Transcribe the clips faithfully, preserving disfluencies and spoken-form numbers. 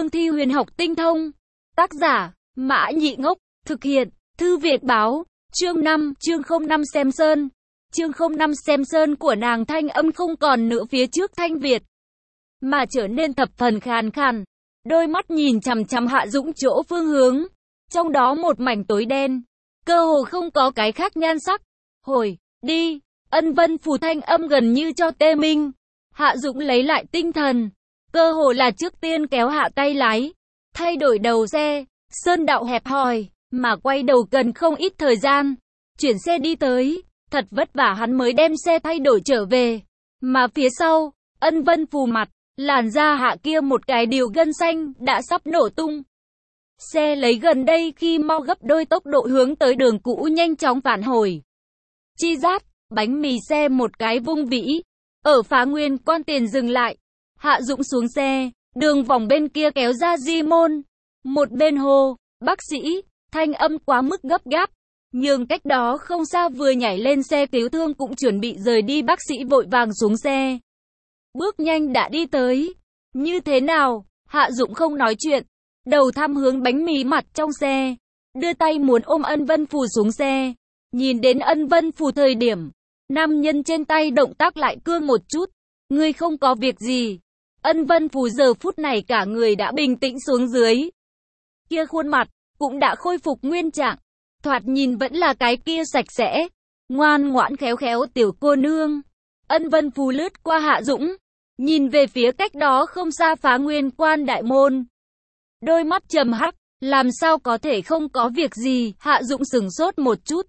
cương thi huyền học tinh thông. Tác giả, Mã Nhị Ngốc, thực hiện, Thư Việt Báo, chương năm, chương không năm xem sơn. Chương không năm xem sơn của nàng thanh âm không còn nữa phía trước thanh Việt, mà trở nên thập phần khàn khàn. Đôi mắt nhìn chằm chằm Hạ Dũng chỗ phương hướng, trong đó một mảnh tối đen, cơ hồ không có cái khác nhan sắc. Hồi, đi, Ân Vân Phù thanh âm gần như cho tê minh. Hạ Dũng lấy lại tinh thần, cơ hồ là trước tiên kéo hạ tay lái, thay đổi đầu xe. Sơn đạo hẹp hòi, mà quay đầu cần không ít thời gian. Chuyển xe đi tới, thật vất vả hắn mới đem xe thay đổi trở về. Mà phía sau, Ân Vân Phù mặt, làn da hạ kia một cái điều gân xanh đã sắp nổ tung. Xe lấy gần đây khi mau gấp đôi tốc độ hướng tới đường cũ nhanh chóng phản hồi. Chi rát, bánh mì xe một cái vung vĩ. Ở Phá Nguyên Quan tiền dừng lại. Hạ Dũng xuống xe, đường vòng bên kia kéo ra di môn. Một bên hô, bác sĩ, thanh âm quá mức gấp gáp. Nhưng cách đó không xa vừa nhảy lên xe cứu thương cũng chuẩn bị rời đi, bác sĩ vội vàng xuống xe. Bước nhanh đã đi tới. Như thế nào? Hạ Dũng không nói chuyện, đầu thăm hướng bánh mì mặt trong xe, đưa tay muốn ôm Ân Vân Phù xuống xe. Nhìn đến Ân Vân Phù thời điểm, nam nhân trên tay động tác lại cương một chút. Ngươi không có việc gì. Ân Vân Phù giờ phút này cả người đã bình tĩnh xuống dưới. Kia khuôn mặt cũng đã khôi phục nguyên trạng, thoạt nhìn vẫn là cái kia sạch sẽ, ngoan ngoãn khéo khéo tiểu cô nương. Ân Vân Phù lướt qua Hạ Dũng, nhìn về phía cách đó không xa Phá Nguyên Quan đại môn. Đôi mắt trầm hắc, làm sao có thể không có việc gì? Hạ Dũng sửng sốt một chút,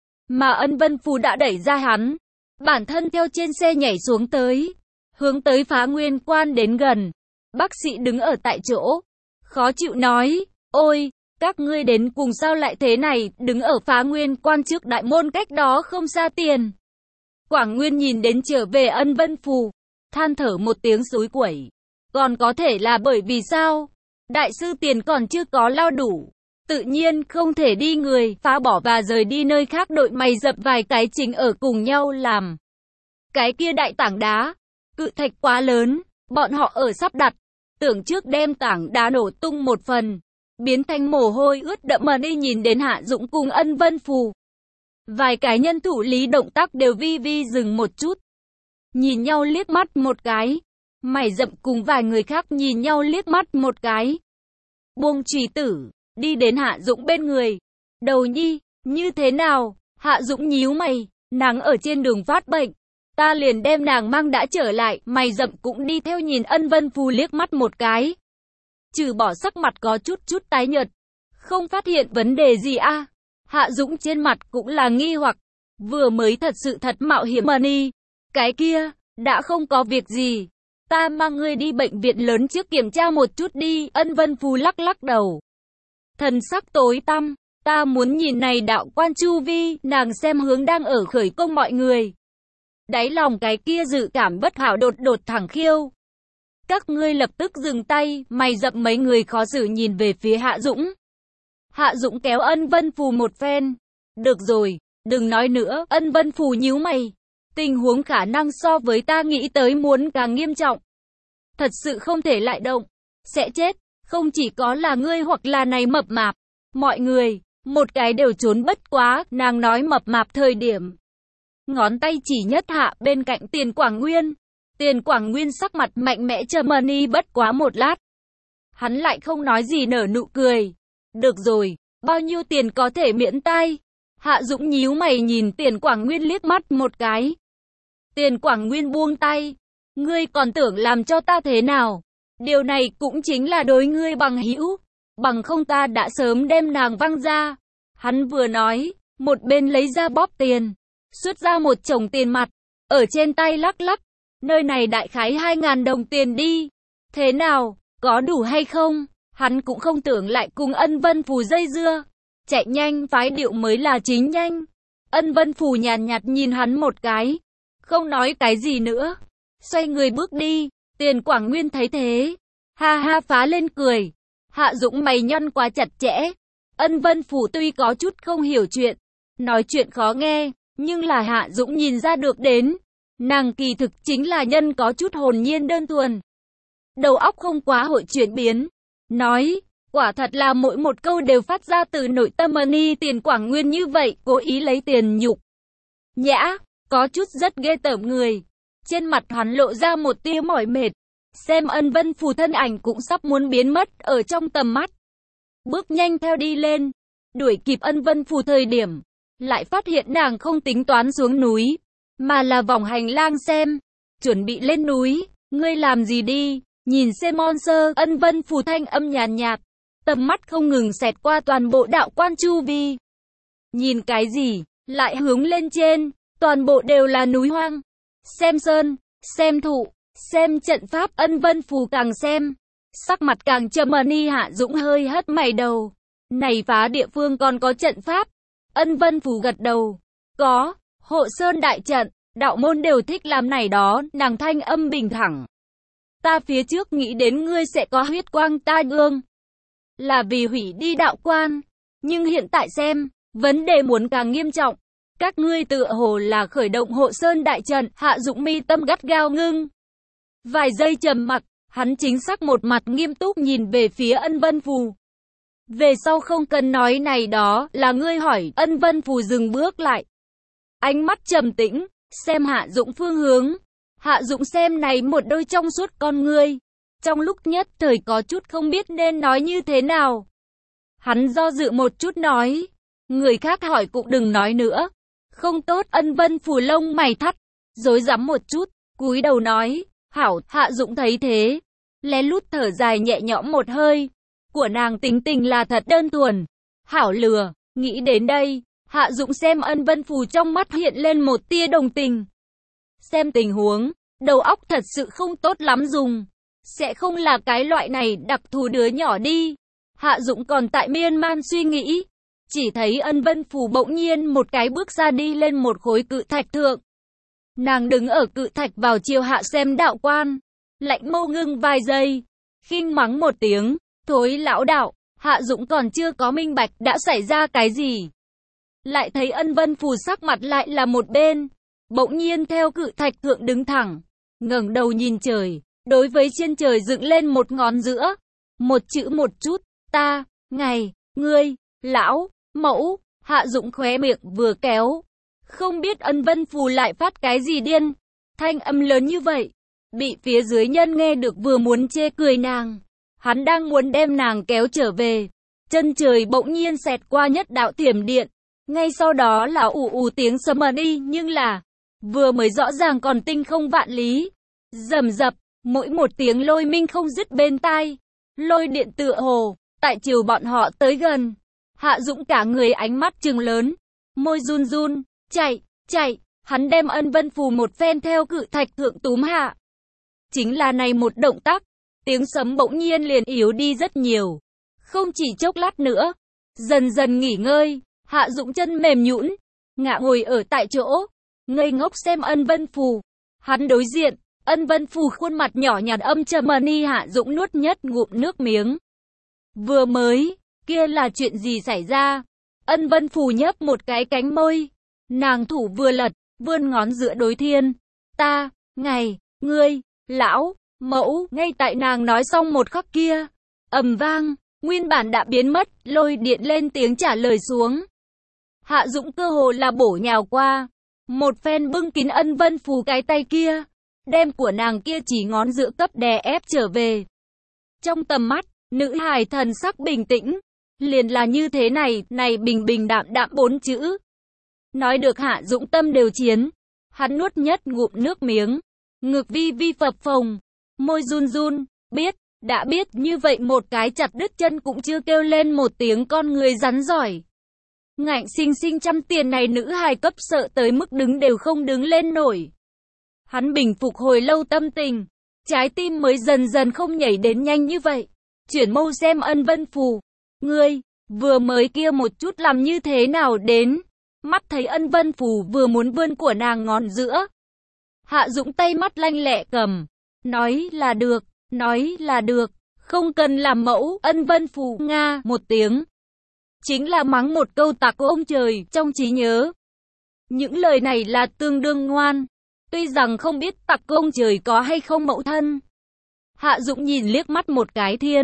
mà Ân Vân Phù đã đẩy ra hắn, bản thân theo trên xe nhảy xuống tới, hướng tới Phá Nguyên Quan đến gần. Bác sĩ đứng ở tại chỗ, khó chịu nói, ôi, các ngươi đến cùng sao lại thế này? Đứng ở Phá Nguyên Quan trước đại môn cách đó không xa tiền Quảng Nguyên nhìn đến trở về Ân Vân Phù, than thở một tiếng xối quẩy. Còn có thể là bởi vì sao? Đại sư tiền còn chưa có lao đủ, tự nhiên không thể đi người, phá bỏ và rời đi nơi khác. Đội mày dập vài cái chính ở cùng nhau làm. Cái kia đại tảng đá, cự thạch quá lớn, bọn họ ở sắp đặt, tưởng trước đem tảng đá nổ tung một phần, biến thành mồ hôi ướt đẫm mà đi. Nhìn đến Hạ Dũng cùng Ân Vân Phù, vài cái nhân thủ lý động tác đều vi vi dừng một chút, nhìn nhau liếc mắt một cái. Mày dậm cùng vài người khác nhìn nhau liếc mắt một cái, buông chùy tử, đi đến Hạ Dũng bên người. Đầu nhi, như thế nào? Hạ Dũng nhíu mày, nàng ở trên đường phát bệnh, ta liền đem nàng mang đã trở lại. Mày dậm cũng đi theo nhìn Ân Vân Phù liếc mắt một cái, trừ bỏ sắc mặt có chút chút tái nhợt, không phát hiện vấn đề gì a. À? Hạ Dũng trên mặt cũng là nghi hoặc, vừa mới thật sự thật mạo hiểm mà đi. Cái kia, đã không có việc gì, ta mang ngươi đi bệnh viện lớn trước kiểm tra một chút đi. Ân Vân Phù lắc lắc đầu, thần sắc tối tăm, ta muốn nhìn này đạo quan chu vi. Nàng xem hướng đang ở khởi công mọi người, đáy lòng cái kia dự cảm bất hảo đột đột thẳng khiêu. Các ngươi lập tức dừng tay. Mày dậm mấy người khó xử nhìn về phía Hạ Dũng. Hạ Dũng kéo Ân Vân Phù một phen. Được rồi, đừng nói nữa. Ân Vân Phù nhíu mày, tình huống khả năng so với ta nghĩ tới muốn càng nghiêm trọng. Thật sự không thể lại động, sẽ chết. Không chỉ có là ngươi hoặc là này mập mạp, mọi người, một cái đều trốn bất quá. Nàng nói mập mạp thời điểm, ngón tay chỉ nhất hạ bên cạnh Tiền Quảng Nguyên. Tiền Quảng Nguyên sắc mặt mạnh mẽ trầm ni bất quá một lát, hắn lại không nói gì, nở nụ cười. Được rồi, bao nhiêu tiền có thể miễn tai? Hạ Dũng nhíu mày nhìn Tiền Quảng Nguyên liếc mắt một cái. Tiền Quảng Nguyên buông tay, ngươi còn tưởng làm cho ta thế nào? Điều này cũng chính là đối ngươi bằng hữu, bằng không ta đã sớm đem nàng văng ra. Hắn vừa nói, một bên lấy ra bóp tiền, xuất ra một chồng tiền mặt, ở trên tay lắc lắc. Nơi này đại khái hai ngàn đồng tiền đi. Thế nào, có đủ hay không? Hắn cũng không tưởng lại cùng Ân Vân Phù dây dưa, chạy nhanh phái điệu mới là chính nhanh. Ân Vân Phù nhàn nhạt, nhạt nhìn hắn một cái, không nói cái gì nữa, xoay người bước đi. Tiền Quảng Nguyên thấy thế, ha ha phá lên cười. Hạ Dũng mày nhăn quá chặt chẽ. Ân Vân Phù tuy có chút không hiểu chuyện, nói chuyện khó nghe, nhưng là Hạ Dũng nhìn ra được đến, nàng kỳ thực chính là nhân có chút hồn nhiên đơn thuần, đầu óc không quá hội chuyển biến. nói, quả thật là mỗi một câu đều phát ra từ nội tâm Ni Tiền Quảng Nguyên như vậy, cố ý lấy tiền nhục nhã, có chút rất ghê tởm người. Trên mặt hắn lộ ra một tia mỏi mệt, xem Ân Vân Phù thân ảnh cũng sắp muốn biến mất ở trong tầm mắt. Bước nhanh theo đi lên, đuổi kịp Ân Vân Phù thời điểm, lại phát hiện nàng không tính toán xuống núi, mà là vòng hành lang xem, chuẩn bị lên núi. Ngươi làm gì đi, nhìn xem monster. Ân Vân Phù thanh âm nhàn nhạt, tầm mắt không ngừng xẹt qua toàn bộ đạo quan chu vi. Nhìn cái gì, lại hướng lên trên, toàn bộ đều là núi hoang. Xem sơn, xem thụ, xem trận pháp. Ân Vân Phù càng xem, sắc mặt càng trầm. Ni Hạ Dũng hơi hất mày đầu, này phá địa phương còn có trận pháp. Ân Vân Phù gật đầu, có, hộ sơn đại trận, đạo môn đều thích làm này đó. Nàng thanh âm bình thẳng, ta phía trước nghĩ đến ngươi sẽ có huyết quang tai gương, là vì hủy đi đạo quan, nhưng hiện tại xem, vấn đề muốn càng nghiêm trọng. Các ngươi tựa hồ là khởi động hộ sơn đại trận. Hạ Dũng mi tâm gắt gao ngưng. Vài giây trầm mặc, hắn chính xác một mặt nghiêm túc nhìn về phía Ân Vân Phù. Về sau không cần nói này đó, là ngươi hỏi. Ân Vân Phù dừng bước lại, ánh mắt trầm tĩnh, xem Hạ Dũng phương hướng. Hạ Dũng xem này một đôi trong suốt con ngươi, trong lúc nhất thời có chút không biết nên nói như thế nào. Hắn do dự một chút nói, người khác hỏi cũng đừng nói nữa. Không tốt. Ân Vân Phù lông mày thắt, rối rắm một chút, cúi đầu nói, hảo. Hạ Dũng thấy thế, lén lút thở dài nhẹ nhõm một hơi. Của nàng tính tình là thật đơn thuần, hảo lừa. Nghĩ đến đây, Hạ Dũng xem Ân Vân Phù trong mắt hiện lên một tia đồng tình. Xem tình huống, đầu óc thật sự không tốt lắm dùng, sẽ không là cái loại này đặc thù đứa nhỏ đi. Hạ Dũng còn tại miên man suy nghĩ, chỉ thấy Ân Vân Phù bỗng nhiên một cái bước ra đi lên một khối cự thạch thượng. Nàng đứng ở cự thạch vào chiều hạ xem đạo quan, lạnh mâu ngưng vài giây, khinh mắng một tiếng, thối lão đạo. Hạ Dũng còn chưa có minh bạch đã xảy ra cái gì, lại thấy Ân Vân Phù sắc mặt lại là một bên, bỗng nhiên theo cự thạch thượng đứng thẳng, ngẩng đầu nhìn trời, đối với trên trời dựng lên một ngón giữa, một chữ một chút, ta, ngày, ngươi, lão, mẫu. Hạ Dũng khóe miệng vừa kéo, không biết Ân Vân Phù lại phát cái gì điên, thanh âm lớn như vậy, bị phía dưới nhân nghe được vừa muốn chê cười nàng. Hắn đang muốn đem nàng kéo trở về, chân trời bỗng nhiên xẹt qua nhất đạo thiểm điện, ngay sau đó là ù ù tiếng sấm đi, nhưng là vừa mới rõ ràng còn tinh không vạn lý, rầm rập, mỗi một tiếng lôi minh không dứt bên tai, lôi điện tựa hồ tại chiều bọn họ tới gần. Hạ Dũng cả người ánh mắt trừng lớn, môi run run, chạy, chạy. Hắn đem Ân Vân Phù một phen theo cự thạch thượng túm hạ. Chính là này một động tác, tiếng sấm bỗng nhiên liền yếu đi rất nhiều. Không chỉ chốc lát nữa, dần dần nghỉ ngơi, Hạ Dũng chân mềm nhũn, ngã ngồi ở tại chỗ, ngây ngốc xem Ân Vân Phù. Hắn đối diện, Ân Vân Phù khuôn mặt nhỏ nhạt âm trầm. Ni Hạ Dũng nuốt nhất ngụm nước miếng. Vừa mới, kia là chuyện gì xảy ra? Ân Vân Phù nhấp một cái cánh môi, nàng thủ vừa lật, vươn ngón giữa đối thiên. Ta, ngày, ngươi, lão, mẫu. Ngay tại nàng nói xong một khắc kia, ầm vang, nguyên bản đã biến mất, lôi điện lên tiếng trả lời xuống. Hạ Dũng cơ hồ là bổ nhào qua, một phen bưng kín Ân Vân Phù cái tay kia, đem của nàng kia chỉ ngón giữa cấp đè ép trở về. Trong tầm mắt, nữ hài thần sắc bình tĩnh, liền là như thế này, này bình bình đạm đạm bốn chữ. Nói được Hạ Dũng tâm đều chiến, hắn nuốt nhất ngụm nước miếng, ngực vi vi phập phồng, môi run run, biết, đã biết như vậy một cái chặt đứt chân cũng chưa kêu lên một tiếng con người rắn giỏi. Ngạnh sinh sinh trăm tiền này nữ hài cấp sợ tới mức đứng đều không đứng lên nổi. Hắn bình phục hồi lâu tâm tình, trái tim mới dần dần không nhảy đến nhanh như vậy. Chuyển mâu xem Ân Vân Phù, ngươi, vừa mới kia một chút làm như thế nào đến? Mắt thấy Ân Vân Phù vừa muốn vươn của nàng ngón giữa. Hạ Dũng tay mắt lanh lẹ cầm, nói là được, nói là được, không cần làm mẫu. Ân Vân Phù nga một tiếng, chính là mắng một câu tạc của ông trời trong trí nhớ. Những lời này là tương đương ngoan, tuy rằng không biết tạc của ông trời có hay không mẫu thân. Hạ Dũng nhìn liếc mắt một cái thiên,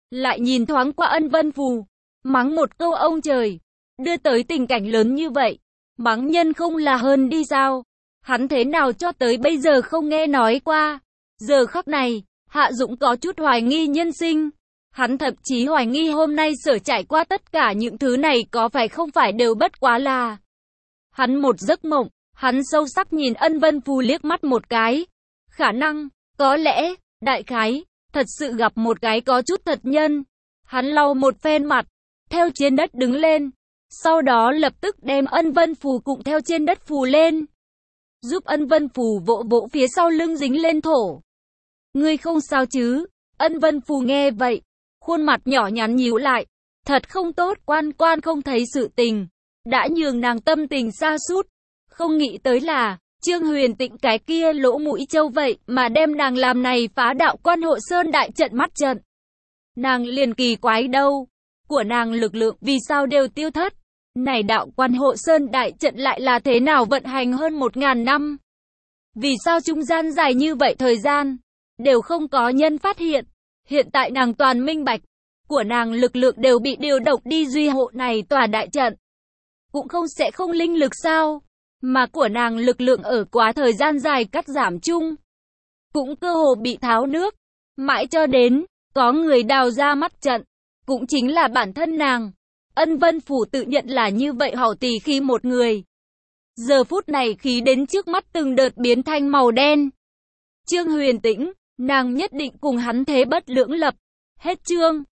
lại nhìn thoáng qua Ân Vân Phù, mắng một câu ông trời, đưa tới tình cảnh lớn như vậy, mắng nhân không là hơn đi sao? Hắn thế nào cho tới bây giờ không nghe nói qua? Giờ khắc này, Hạ Dũng có chút hoài nghi nhân sinh. Hắn thậm chí hoài nghi hôm nay Sở trải qua tất cả những thứ này có phải không phải đều bất quá là hắn một giấc mộng. Hắn sâu sắc nhìn Ân Vân Phù liếc mắt một cái. Khả năng, có lẽ, đại khái, thật sự gặp một cái có chút thật nhân. Hắn lau một phen mặt, theo trên đất đứng lên. Sau đó lập tức đem Ân Vân Phù cũng theo trên đất phù lên. Giúp Ân Vân Phù vỗ vỗ phía sau lưng dính lên thổ. Ngươi không sao chứ? Ân Vân Phù nghe vậy, khuôn mặt nhỏ nhắn nhíu lại. Thật không tốt, quan quan không thấy sự tình. Đã nhường nàng tâm tình sa sút. Không nghĩ tới là, Trương Huyền Tĩnh cái kia lỗ mũi trâu vậy mà đem nàng làm này phá đạo quan hộ sơn đại trận mắt trận. Nàng liền kỳ quái đâu. Của nàng lực lượng vì sao đều tiêu thất. Này đạo quan hộ sơn đại trận lại là thế nào vận hành hơn một ngàn năm? Vì sao trung gian dài như vậy thời gian, đều không có nhân phát hiện? Hiện tại nàng toàn minh bạch, của nàng lực lượng đều bị điều động đi duy hộ này tòa đại trận. Cũng không sẽ không linh lực sao? Mà của nàng lực lượng ở quá thời gian dài cắt giảm chung, cũng cơ hồ bị tháo nước. Mãi cho đến, có người đào ra mắt trận, cũng chính là bản thân nàng. Ân Vân Phù tự nhận là như vậy hảo tỷ khi một người. Giờ phút này khí đến trước mắt từng đợt biến thành màu đen. Trương Huyền Tĩnh, nàng nhất định cùng hắn thế bất lưỡng lập. Hết chương.